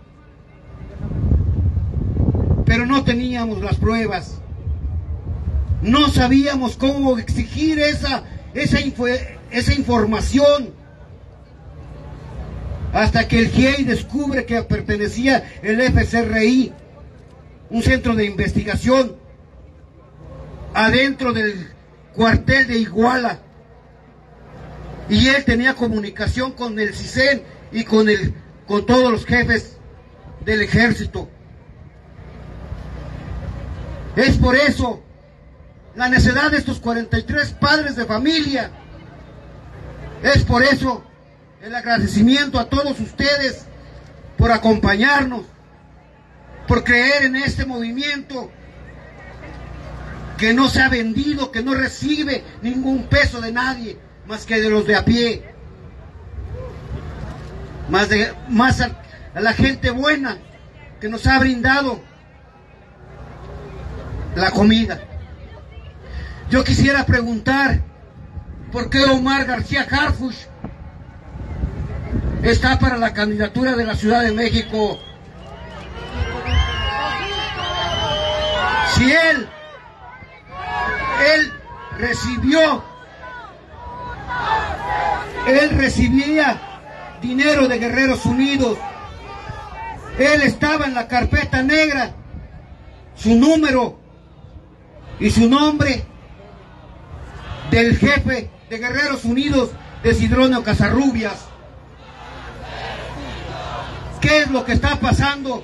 pero no teníamos las pruebas, no sabíamos cómo exigir esa, esa, info, esa información, hasta que el G I E I descubre que pertenecía el F C R I, un centro de investigación, adentro del cuartel de Iguala, y él tenía comunicación con el CISEN y con, el, con todos los jefes del ejército. Es por eso la necesidad de estos cuarenta y tres padres de familia, es por eso el agradecimiento a todos ustedes por acompañarnos, por creer en este movimiento que no se ha vendido, que no recibe ningún peso de nadie, más que de los de a pie, más, de, más a, a la gente buena que nos ha brindado la comida. Yo quisiera preguntar, ¿por qué Omar García Harfuch está para la candidatura de la Ciudad de México? Si él, él recibió, él recibía dinero de Guerreros Unidos, él estaba en la carpeta negra, su número y su nombre del jefe de Guerreros Unidos, de Sidronio Casarrubias. ¿Qué es lo que está pasando?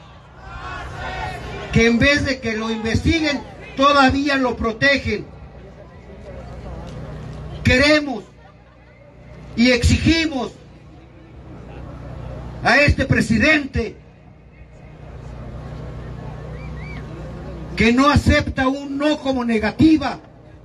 Que en vez de que lo investiguen, todavía lo protegen. Queremos y exigimos a este presidente que no acepta un no como negativa,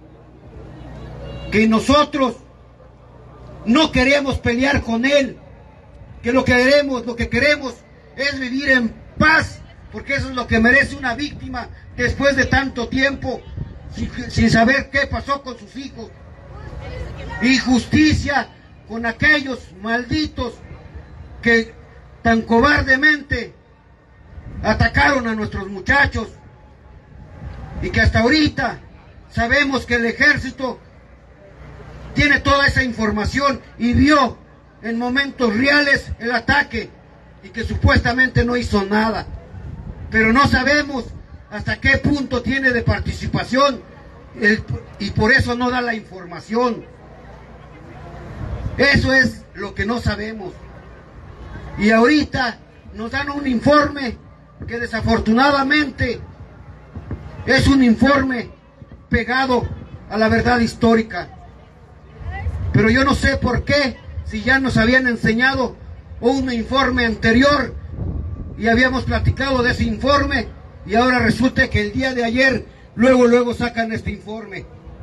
que nosotros no queremos pelear con él, que lo que queremos, lo que queremos es vivir en paz, porque eso es lo que merece una víctima después de tanto tiempo sin, sin saber qué pasó con sus hijos, y justicia con aquellos malditos que tan cobardemente atacaron a nuestros muchachos, y que hasta ahorita sabemos que el ejército tiene toda esa información y vio en momentos reales el ataque, y que supuestamente no hizo nada, pero no sabemos hasta qué punto tiene de participación el, y por eso no da la información. Eso es lo que no sabemos, y ahorita nos dan un informe que desafortunadamente es un informe pegado a la verdad histórica. Pero yo no sé por qué, si ya nos habían enseñado un informe anterior y habíamos platicado de ese informe, y ahora resulta que el día de ayer luego luego sacan este informe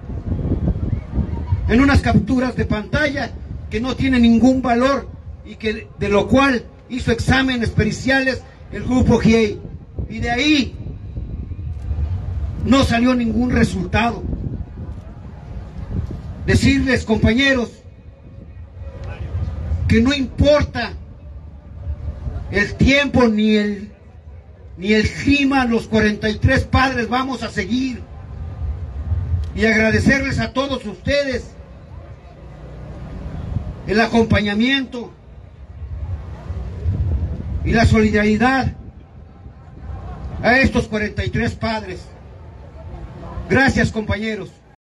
en unas capturas de pantalla que no tienen ningún valor, y que de lo cual hizo exámenes periciales el grupo G I E I, y de ahí no salió ningún resultado. Decirles, compañeros, que no importa el tiempo ni el ni esgrima los cuarenta y tres padres, vamos a seguir. Y agradecerles a todos ustedes el acompañamiento y la solidaridad a estos cuarenta y tres padres. Gracias, compañeros.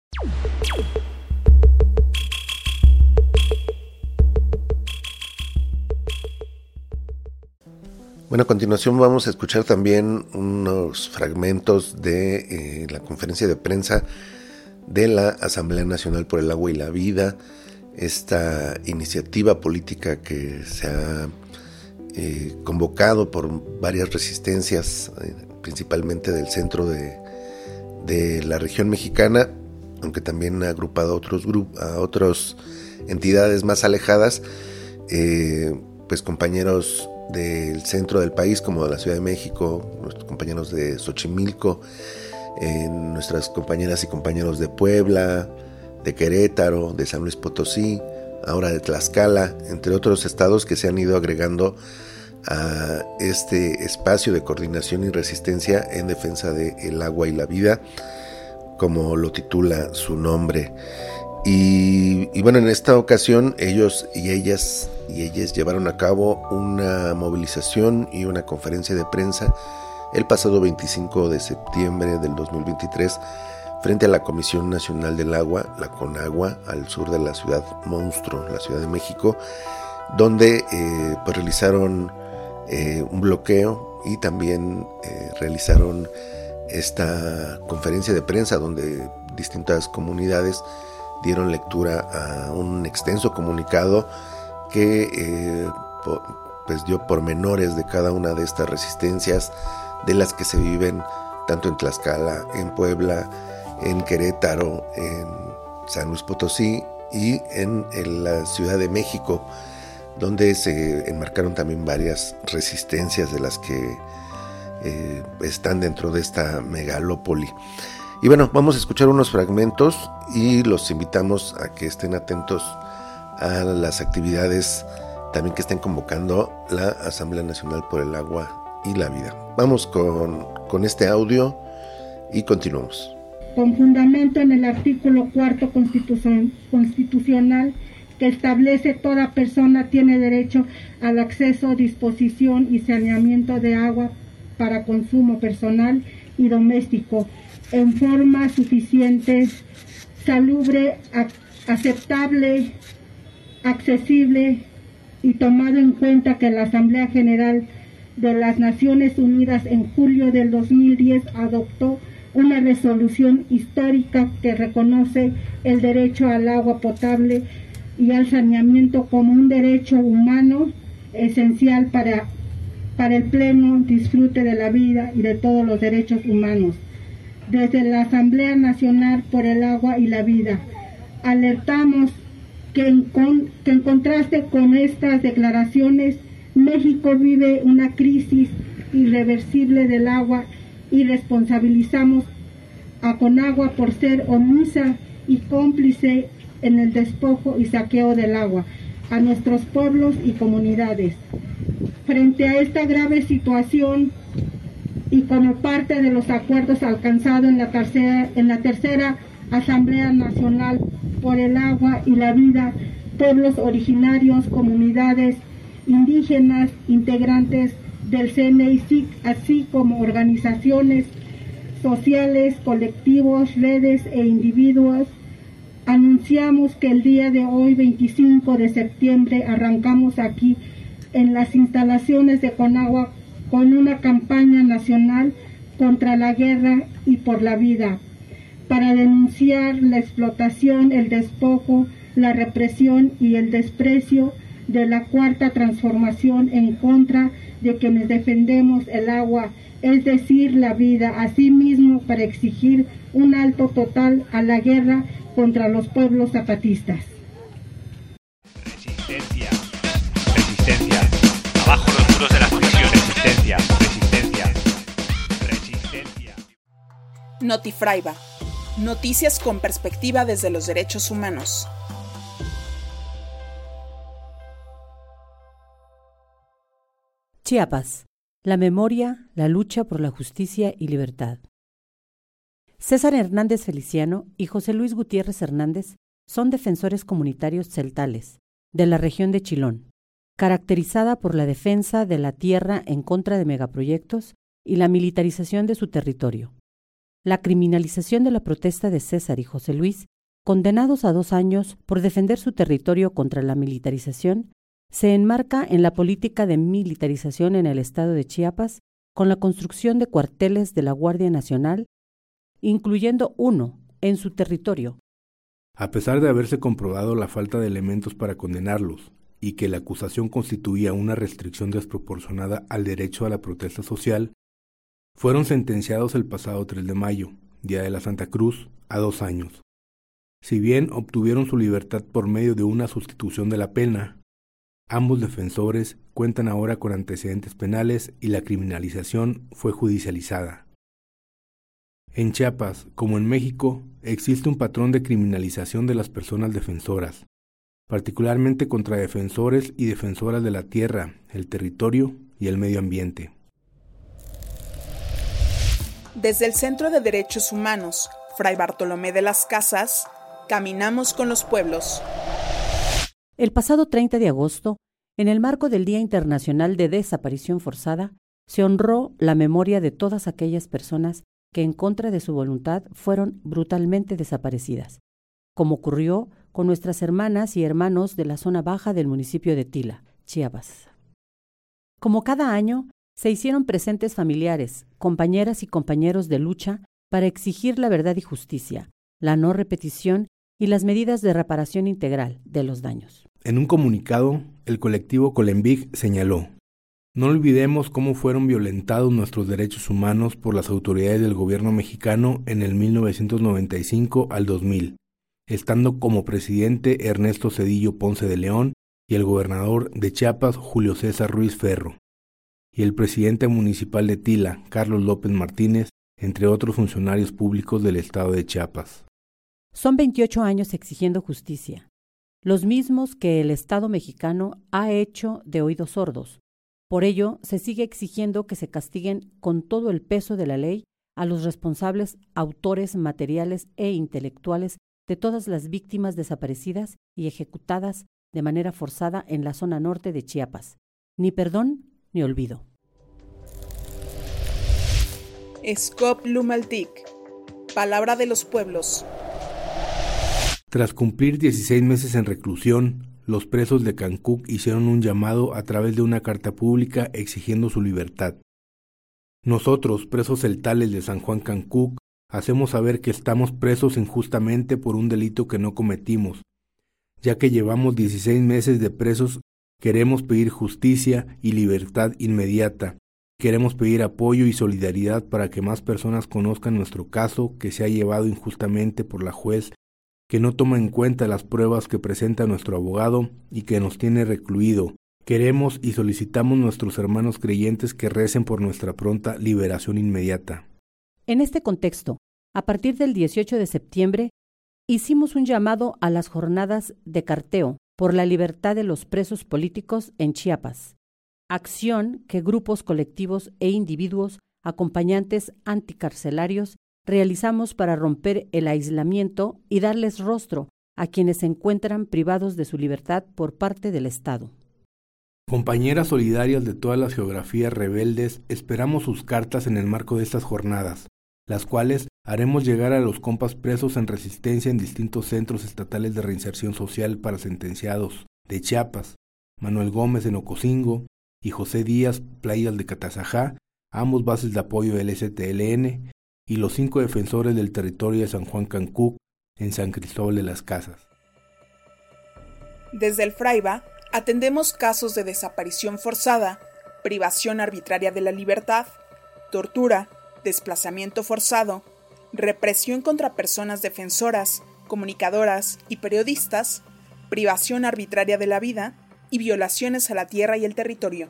Bueno, a continuación vamos a escuchar también unos fragmentos de eh, la conferencia de prensa de la Asamblea Nacional por el Agua y la Vida, esta iniciativa política que se ha eh, convocado por varias resistencias, eh, principalmente del centro de, de la región mexicana, aunque también ha agrupado a otros grupos, a otras entidades más alejadas, eh, pues compañeros del centro del país, como de la Ciudad de México, nuestros compañeros de Xochimilco, eh, nuestras compañeras y compañeros de Puebla, de Querétaro, de San Luis Potosí, ahora de Tlaxcala, entre otros estados que se han ido agregando a este espacio de coordinación y resistencia en defensa del agua y la vida, como lo titula su nombre. Y, y bueno, en esta ocasión ellos y ellas y ellas llevaron a cabo una movilización y una conferencia de prensa el pasado veinticinco de septiembre del dos mil veintitrés frente a la Comisión Nacional del Agua, la CONAGUA, al sur de la ciudad monstruo, la Ciudad de México, donde eh, pues realizaron eh, un bloqueo y también eh, realizaron esta conferencia de prensa donde distintas comunidades dieron lectura a un extenso comunicado que eh, pues dio pormenores de cada una de estas resistencias, de las que se viven tanto en Tlaxcala, en Puebla, en Querétaro, en San Luis Potosí y en, en la Ciudad de México, donde se enmarcaron también varias resistencias de las que eh, están dentro de esta megalópoli. Y bueno, vamos a escuchar unos fragmentos y los invitamos a que estén atentos a las actividades también que estén convocando la Asamblea Nacional por el Agua y la Vida. Vamos con, con este audio y continuamos. Con fundamento en el artículo cuarto constitucion, constitucional que establece toda persona tiene derecho al acceso, disposición y saneamiento de agua para consumo personal y doméstico en forma suficiente, salubre, aceptable, accesible y tomado en cuenta que la Asamblea General de las Naciones Unidas en julio del dos mil diez adoptó una resolución histórica que reconoce el derecho al agua potable y al saneamiento como un derecho humano esencial para, para el pleno disfrute de la vida y de todos los derechos humanos. Desde la Asamblea Nacional por el Agua y la Vida, alertamos que en, con, que en contraste con estas declaraciones, México vive una crisis irreversible del agua y responsabilizamos a Conagua por ser omisa y cómplice en el despojo y saqueo del agua a nuestros pueblos y comunidades. Frente a esta grave situación y como parte de los acuerdos alcanzados en la tercera, en la tercera Asamblea Nacional por el Agua y la Vida, pueblos originarios, comunidades indígenas, integrantes del C N I C I C, así como organizaciones sociales, colectivos, redes e individuos, anunciamos que el día de hoy, veinticinco de septiembre, arrancamos aquí en las instalaciones de Conagua con una campaña nacional contra la guerra y por la vida, para denunciar la explotación, el despojo, la represión y el desprecio de la Cuarta Transformación en contra de quienes defendemos el agua, es decir, la vida, asimismo para exigir un alto total a la guerra contra los pueblos zapatistas. Resistencia, resistencia, abajo los muros de las prisiones, resistencia, resistencia, resistencia. Notifraiba, noticias con perspectiva desde los derechos humanos. Chiapas, La memoria, la lucha por la justicia y libertad. César Hernández Feliciano y José Luis Gutiérrez Hernández son defensores comunitarios celtales de la región de Chilón, caracterizada por la defensa de la tierra en contra de megaproyectos y la militarización de su territorio. La criminalización de la protesta de César y José Luis, condenados a dos años por defender su territorio contra la militarización, se enmarca en la política de militarización en el estado de Chiapas con la construcción de cuarteles de la Guardia Nacional, incluyendo uno en su territorio. A pesar de haberse comprobado la falta de elementos para condenarlos y que la acusación constituía una restricción desproporcionada al derecho a la protesta social, fueron sentenciados el pasado tres de mayo, Día de la Santa Cruz, a dos años. Si bien obtuvieron su libertad por medio de una sustitución de la pena, ambos defensores cuentan ahora con antecedentes penales y la criminalización fue judicializada. En Chiapas, como en México, existe un patrón de criminalización de las personas defensoras, particularmente contra defensores y defensoras de la tierra, el territorio y el medio ambiente. Desde el Centro de Derechos Humanos, Fray Bartolomé de las Casas, caminamos con los pueblos. El pasado treinta de agosto, en el marco del Día Internacional de Desaparición Forzada, se honró la memoria de todas aquellas personas que en contra de su voluntad fueron brutalmente desaparecidas, como ocurrió con nuestras hermanas y hermanos de la zona baja del municipio de Tila, Chiapas. Como cada año, se hicieron presentes familiares, compañeras y compañeros de lucha para exigir la verdad y justicia, la no repetición y las medidas de reparación integral de los daños. En un comunicado, el colectivo Colembic señaló: no olvidemos cómo fueron violentados nuestros derechos humanos por las autoridades del gobierno mexicano en el mil novecientos noventa y cinco al dos mil, estando como presidente Ernesto Zedillo Ponce de León y el gobernador de Chiapas Julio César Ruiz Ferro, y el presidente municipal de Tila, Carlos López Martínez, entre otros funcionarios públicos del estado de Chiapas. Son veintiocho años exigiendo justicia, los mismos que el Estado mexicano ha hecho de oídos sordos. Por ello, se sigue exigiendo que se castiguen con todo el peso de la ley a los responsables autores materiales e intelectuales de todas las víctimas desaparecidas y ejecutadas de manera forzada en la zona norte de Chiapas. Ni perdón ni olvido. Scop Lumaltic, palabra de los pueblos. Tras cumplir dieciséis meses en reclusión, los presos de Cancuc hicieron un llamado a través de una carta pública exigiendo su libertad. Nosotros, presos celtales de San Juan Cancuc, hacemos saber que estamos presos injustamente por un delito que no cometimos. Ya que llevamos dieciséis meses de presos, queremos pedir justicia y libertad inmediata. Queremos pedir apoyo y solidaridad para que más personas conozcan nuestro caso que se ha llevado injustamente por la juez, que no toma en cuenta las pruebas que presenta nuestro abogado y que nos tiene recluido. Queremos y solicitamos a nuestros hermanos creyentes que recen por nuestra pronta liberación inmediata. En este contexto, a partir del dieciocho de septiembre, hicimos un llamado a las jornadas de carteo por la libertad de los presos políticos en Chiapas, acción que grupos colectivos e individuos acompañantes anticarcelarios realizamos para romper el aislamiento y darles rostro a quienes se encuentran privados de su libertad por parte del Estado. Compañeras solidarias de todas las geografías rebeldes, esperamos sus cartas en el marco de estas jornadas, las cuales haremos llegar a los compas presos en resistencia en distintos centros estatales de reinserción social para sentenciados de Chiapas, Manuel Gómez en Ocosingo y José Díaz, Playas de Catazajá, ambos bases de apoyo del S T L N, y los cinco defensores del territorio de San Juan Cancuc en San Cristóbal de las Casas. Desde el Fraiba atendemos casos de desaparición forzada, privación arbitraria de la libertad, tortura, desplazamiento forzado, represión contra personas defensoras, comunicadoras y periodistas, privación arbitraria de la vida y violaciones a la tierra y el territorio.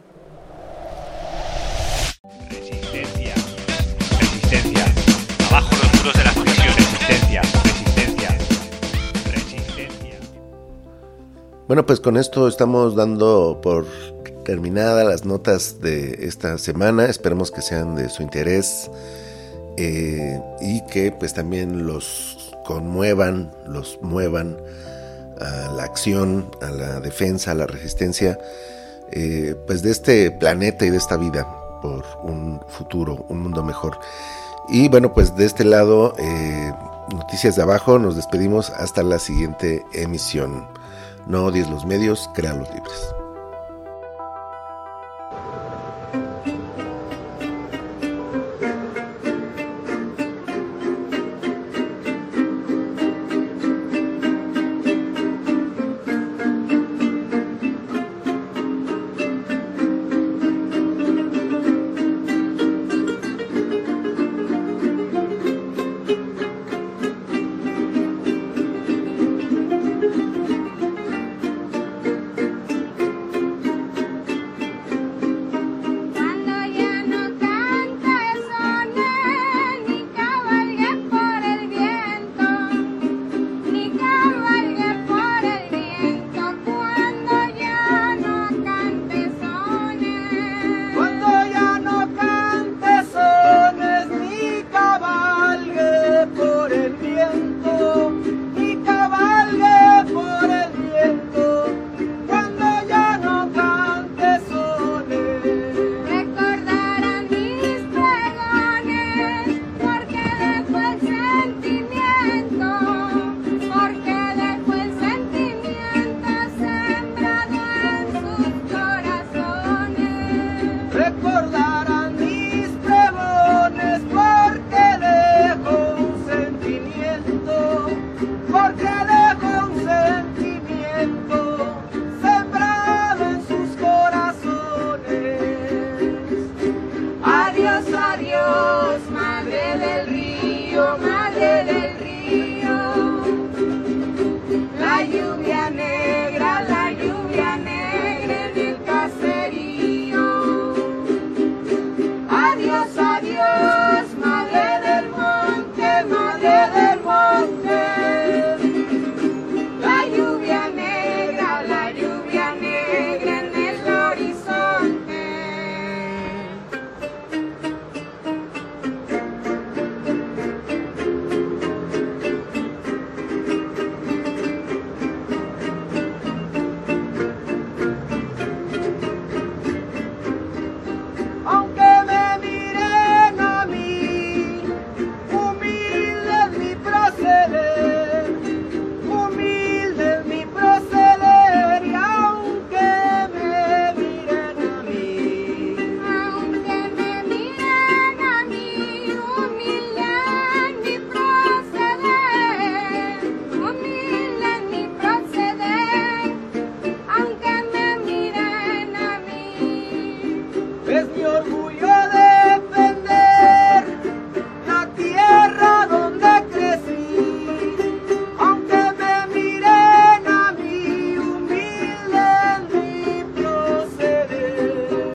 Resistencia. Resistencia. Abajo los muros de las prisiones. Resistencia. Resistencia. Resistencia. Bueno, pues con esto estamos dando por terminada las notas de esta semana. Esperemos que sean de su interés eh, y que pues también los conmuevan, los muevan a la acción, a la defensa, a la resistencia eh, pues de este planeta y de esta vida por un futuro, un mundo mejor. Y bueno, pues de este lado, eh, Noticias de Abajo, nos despedimos hasta la siguiente emisión. No odies los medios, créalos libres.